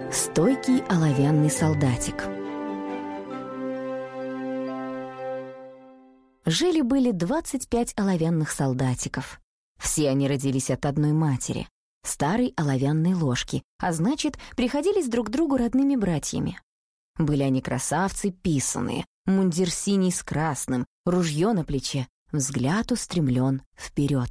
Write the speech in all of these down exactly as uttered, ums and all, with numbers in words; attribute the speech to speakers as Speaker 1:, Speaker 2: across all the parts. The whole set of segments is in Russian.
Speaker 1: Стойкий оловянный солдатик. Жили-были двадцать пять оловянных солдатиков. Все они родились от одной матери, старой оловянной ложки, а значит, приходились друг другу родными братьями. Были они красавцы писаные, мундир синий с красным, ружье на плече, взгляд устремлен вперед.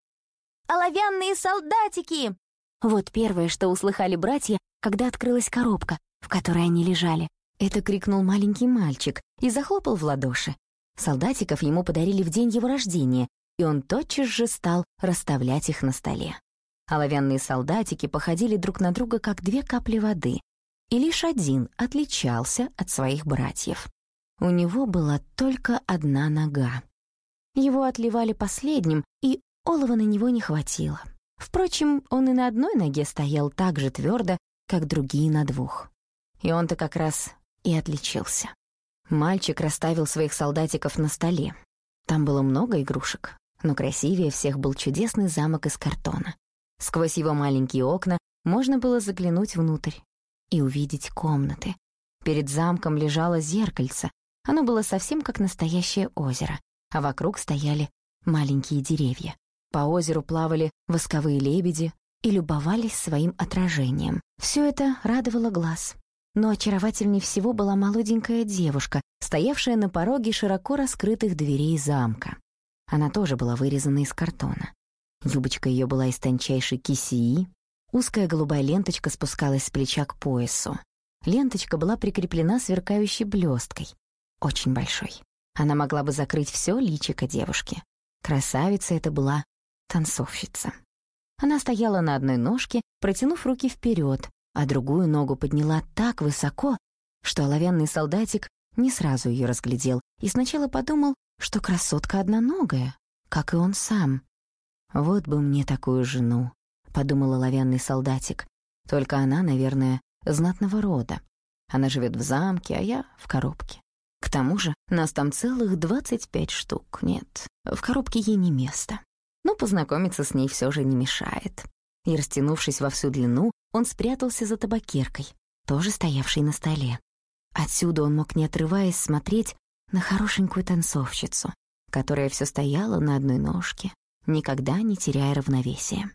Speaker 2: «Оловянные солдатики!» Вот первое, что услыхали братья, когда открылась коробка, в которой они лежали.
Speaker 1: Это крикнул маленький мальчик и захлопал в ладоши. Солдатиков ему подарили в день его рождения, и он тотчас же стал расставлять их на столе. Оловянные солдатики походили друг на друга, как две капли воды, и лишь один отличался от своих братьев. У него была только одна нога. Его отливали последним, и олова на него не хватило. Впрочем, он и на одной ноге стоял так же твердо, как другие на двух. И он-то как раз и отличился. Мальчик расставил своих солдатиков на столе. Там было много игрушек, но красивее всех был чудесный замок из картона. Сквозь его маленькие окна можно было заглянуть внутрь и увидеть комнаты. Перед замком лежало зеркальце. Оно было совсем как настоящее озеро, а вокруг стояли маленькие деревья. По озеру плавали восковые лебеди и любовались своим отражением. Все это радовало глаз. Но очаровательней всего была молоденькая девушка, стоявшая на пороге широко раскрытых дверей замка. Она тоже была вырезана из картона. Юбочка ее была из тончайшей кисеи, узкая голубая ленточка спускалась с плеча к поясу. Ленточка была прикреплена сверкающей блесткой, очень большой. Она могла бы закрыть все личико девушки. Красавица это была танцовщица. Она стояла на одной ножке, протянув руки вперед, а другую ногу подняла так высоко, что оловянный солдатик не сразу ее разглядел и сначала подумал, что красотка одноногая, как и он сам. «Вот бы мне такую жену», — подумал оловянный солдатик. «Только она, наверное, знатного рода. Она живет в замке, а я в коробке. К тому же нас там целых двадцать пять штук. Нет, в коробке ей не место. Но познакомиться с ней все же не мешает». И, растянувшись во всю длину, он спрятался за табакеркой, тоже стоявшей на столе. Отсюда он мог, не отрываясь, смотреть на хорошенькую танцовщицу, которая все стояла на одной ножке, никогда не теряя равновесия.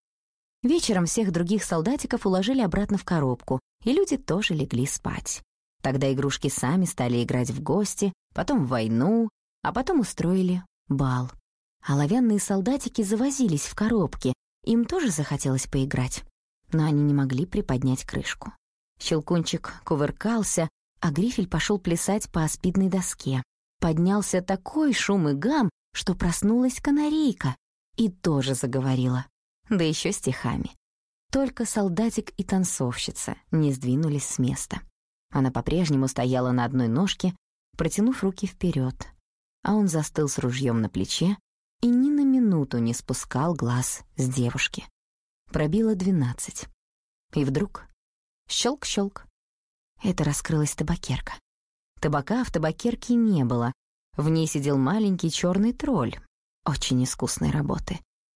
Speaker 1: Вечером всех других солдатиков уложили обратно в коробку, и люди тоже легли спать. Тогда игрушки сами стали играть в гости, потом в войну, а потом устроили бал. Оловянные солдатики завозились в коробке, им тоже захотелось поиграть, но они не могли приподнять крышку. Щелкунчик кувыркался, а Грифель пошел плясать по аспидной доске. Поднялся такой шум и гам, что проснулась канарейка и тоже заговорила, да еще стихами. Только солдатик и танцовщица не сдвинулись с места. Она по-прежнему стояла на одной ножке, протянув руки вперед, а он застыл с ружьем на плече и ни на минуту не спускал глаз с девушки. Пробило двенадцать. И вдруг щелк-щелк. Это раскрылась табакерка. Табака в табакерке не было. В ней сидел маленький черный тролль, очень искусной работы.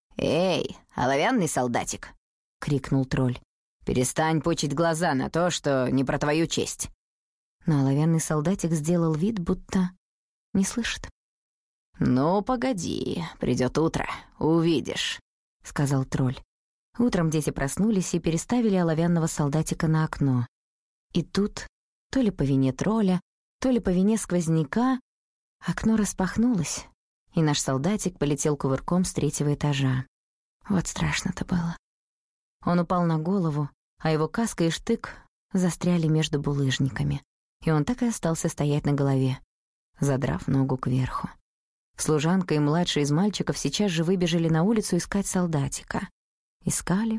Speaker 1: «Эй, оловянный солдатик!» — крикнул тролль. «Перестань пучить глаза на то, что не про твою честь». Но оловянный солдатик сделал вид, будто не слышит. «Ну, погоди, придет утро, увидишь», — сказал тролль. Утром дети проснулись и переставили оловянного солдатика на окно. И тут, то ли по вине тролля, то ли по вине сквозняка, окно распахнулось, и наш солдатик полетел кувырком с третьего этажа. Вот страшно-то было. Он упал на голову, а его каска и штык застряли между булыжниками, и он так и остался стоять на голове, задрав ногу кверху. Служанка и младший из мальчиков сейчас же выбежали на улицу искать солдатика. Искали,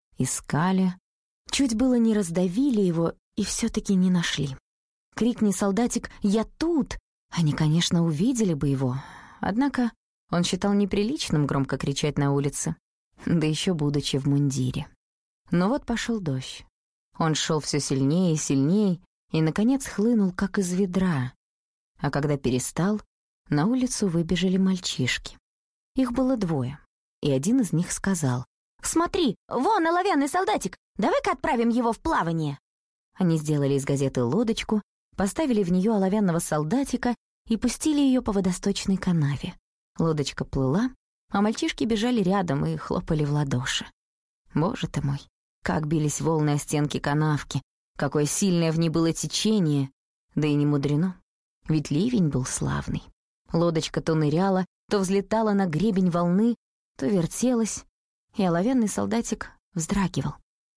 Speaker 1: искали. Чуть было не раздавили его и все-таки не нашли. Крикни солдатик «Я тут!» Они, конечно, увидели бы его. Однако он считал неприличным громко кричать на улице, да еще будучи в мундире. Но вот пошел дождь. Он шел все сильнее и сильнее, и, наконец, хлынул, как из ведра. А когда перестал, на улицу выбежали мальчишки. Их было двое, и один из них сказал:
Speaker 2: Смотри, вон оловянный солдатик! Давай-ка отправим его в плавание!»
Speaker 1: Они сделали из газеты лодочку, поставили в нее оловянного солдатика и пустили ее по водосточной канаве. Лодочка плыла, а мальчишки бежали рядом и хлопали в ладоши. Боже ты мой, как бились волны о стенки канавки, какое сильное в ней было течение, да и не мудрено, ведь ливень был славный. Лодочка то ныряла, то взлетала на гребень волны, то вертелась, и оловянный солдатик вздрагивал.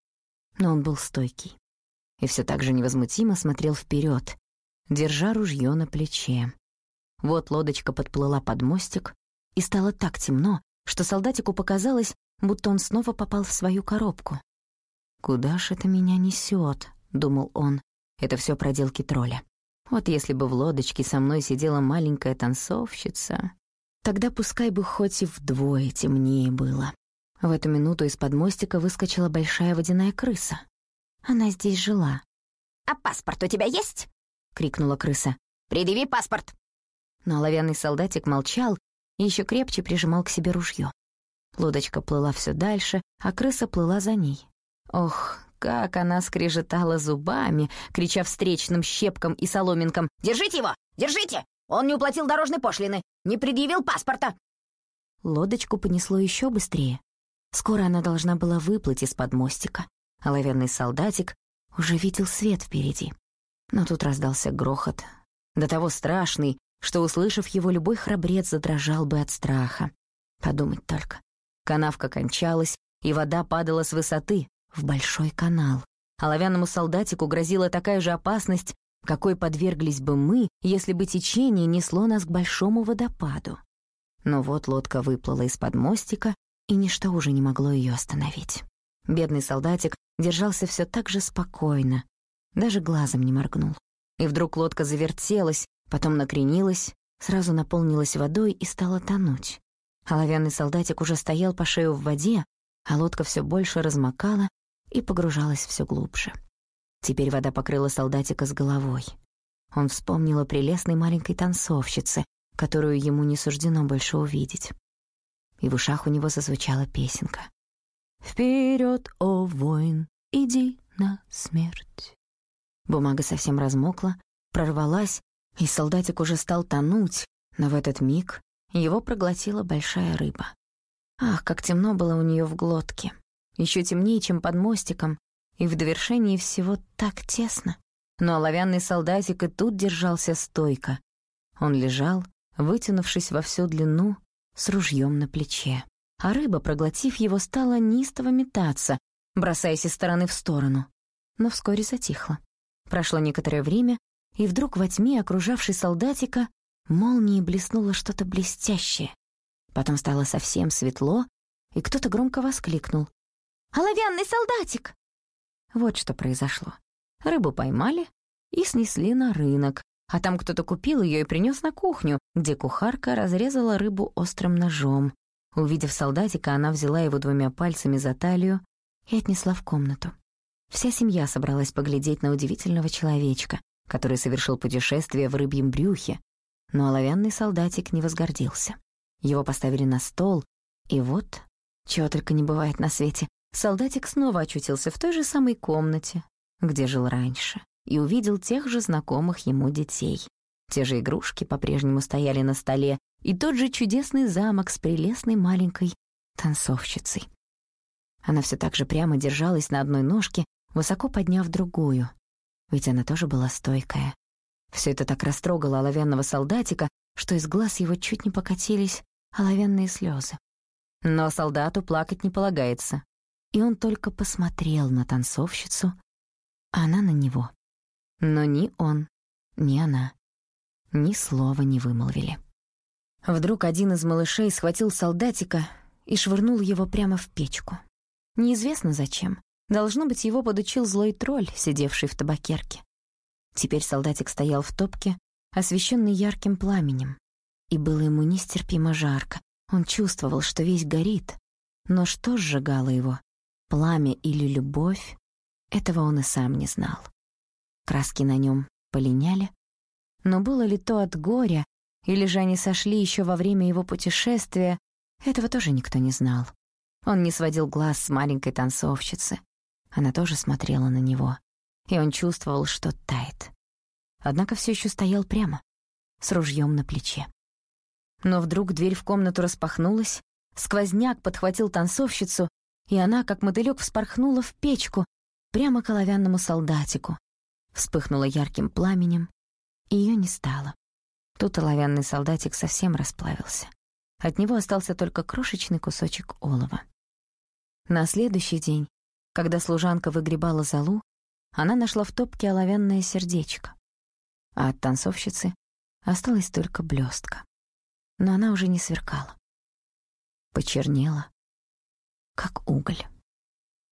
Speaker 1: Но он был стойкий и все так же невозмутимо смотрел вперед, держа ружье на плече. Вот лодочка подплыла под мостик, и стало так темно, что солдатику показалось, будто он снова попал в свою коробку. «Куда ж это меня несет?» — думал он. «Это все проделки тролля. Вот если бы в лодочке со мной сидела маленькая танцовщица, тогда пускай бы хоть и вдвое темнее было». В эту минуту из-под мостика выскочила большая водяная крыса. Она здесь жила.
Speaker 2: «А паспорт у тебя есть?»
Speaker 1: — крикнула крыса.
Speaker 2: «Предъяви паспорт!»
Speaker 1: Но оловянный солдатик молчал и еще крепче прижимал к себе ружье. Лодочка плыла все дальше, а крыса плыла за ней. Ох, как она скрежетала зубами, крича встречным щепкам и соломинкам:
Speaker 2: «Держите его! Держите! Он не уплатил дорожной пошлины! Не предъявил паспорта!»
Speaker 1: Лодочку понесло еще быстрее. Скоро она должна была выплыть из-под мостика. Оловянный солдатик уже видел свет впереди. Но тут раздался грохот, до того страшный, что, услышав его, любой храбрец задрожал бы от страха. Подумать только. Канавка кончалась, и вода падала с высоты в большой канал. Оловянному солдатику грозила такая же опасность, какой подверглись бы мы, если бы течение несло нас к большому водопаду. Но вот лодка выплыла из-под мостика, и ничто уже не могло ее остановить. Бедный солдатик держался все так же спокойно, даже глазом не моргнул. И вдруг лодка завертелась, потом накренилась, сразу наполнилась водой и стала тонуть. Оловянный солдатик уже стоял по шею в воде, а лодка все больше размокала и погружалась все глубже. Теперь вода покрыла солдатика с головой. Он вспомнил о прелестной маленькой танцовщице, которую ему не суждено больше увидеть. И в ушах у него зазвучала песенка. «Вперед, о воин, иди на смерть». Бумага совсем размокла, прорвалась, и солдатик уже стал тонуть, но в этот миг его проглотила большая рыба. Ах, как темно было у нее в глотке. Еще темнее, чем под мостиком, и в довершении всего так тесно. Но оловянный солдатик и тут держался стойко. Он лежал, вытянувшись во всю длину, с ружьем на плече. А рыба, проглотив его, стала неистово метаться, бросаясь из стороны в сторону. Но вскоре затихла. Прошло некоторое время, и вдруг во тьме, окружавшей солдатика, молнией блеснуло что-то блестящее. Потом стало совсем светло, и кто-то громко воскликнул: «Оловянный солдатик!» Вот что произошло. Рыбу поймали и снесли на рынок, а там кто-то купил ее и принес на кухню, где кухарка разрезала рыбу острым ножом. Увидев солдатика, она взяла его двумя пальцами за талию и отнесла в комнату. Вся семья собралась поглядеть на удивительного человечка, который совершил путешествие в рыбьем брюхе, но оловянный солдатик не возгордился. Его поставили на стол, и вот, чего только не бывает на свете, солдатик снова очутился в той же самой комнате, где жил раньше, и увидел тех же знакомых ему детей. Те же игрушки по-прежнему стояли на столе, и тот же чудесный замок с прелестной маленькой танцовщицей. Она все так же прямо держалась на одной ножке, высоко подняв другую, ведь она тоже была стойкая. Все это так растрогало оловянного солдатика, что из глаз его чуть не покатились оловянные слезы. Но солдату плакать не полагается, и он только посмотрел на танцовщицу, а она на него. Но ни он, ни она ни слова не вымолвили. Вдруг один из малышей схватил солдатика и швырнул его прямо в печку. Неизвестно зачем. Должно быть, его подучил злой тролль, сидевший в табакерке. Теперь солдатик стоял в топке, освещенный ярким пламенем. И было ему нестерпимо жарко. Он чувствовал, что весь горит. Но что сжигало его? Пламя или любовь? Этого он и сам не знал. Краски на нем полиняли. Но было ли то от горя, или же они сошли еще во время его путешествия, этого тоже никто не знал. Он не сводил глаз с маленькой танцовщицы. Она тоже смотрела на него, и он чувствовал, что тает. Однако все еще стоял прямо, с ружьем на плече. Но вдруг дверь в комнату распахнулась, сквозняк подхватил танцовщицу, и она, как мотылёк, вспорхнула в печку, прямо к оловянному солдатику. Вспыхнула ярким пламенем, и её не стало. Тут оловянный солдатик совсем расплавился. От него остался только крошечный кусочек олова. На следующий день, когда служанка выгребала золу, она нашла в топке оловянное сердечко, а от танцовщицы осталась только блестка. Но она уже не сверкала. Почернела, как уголь.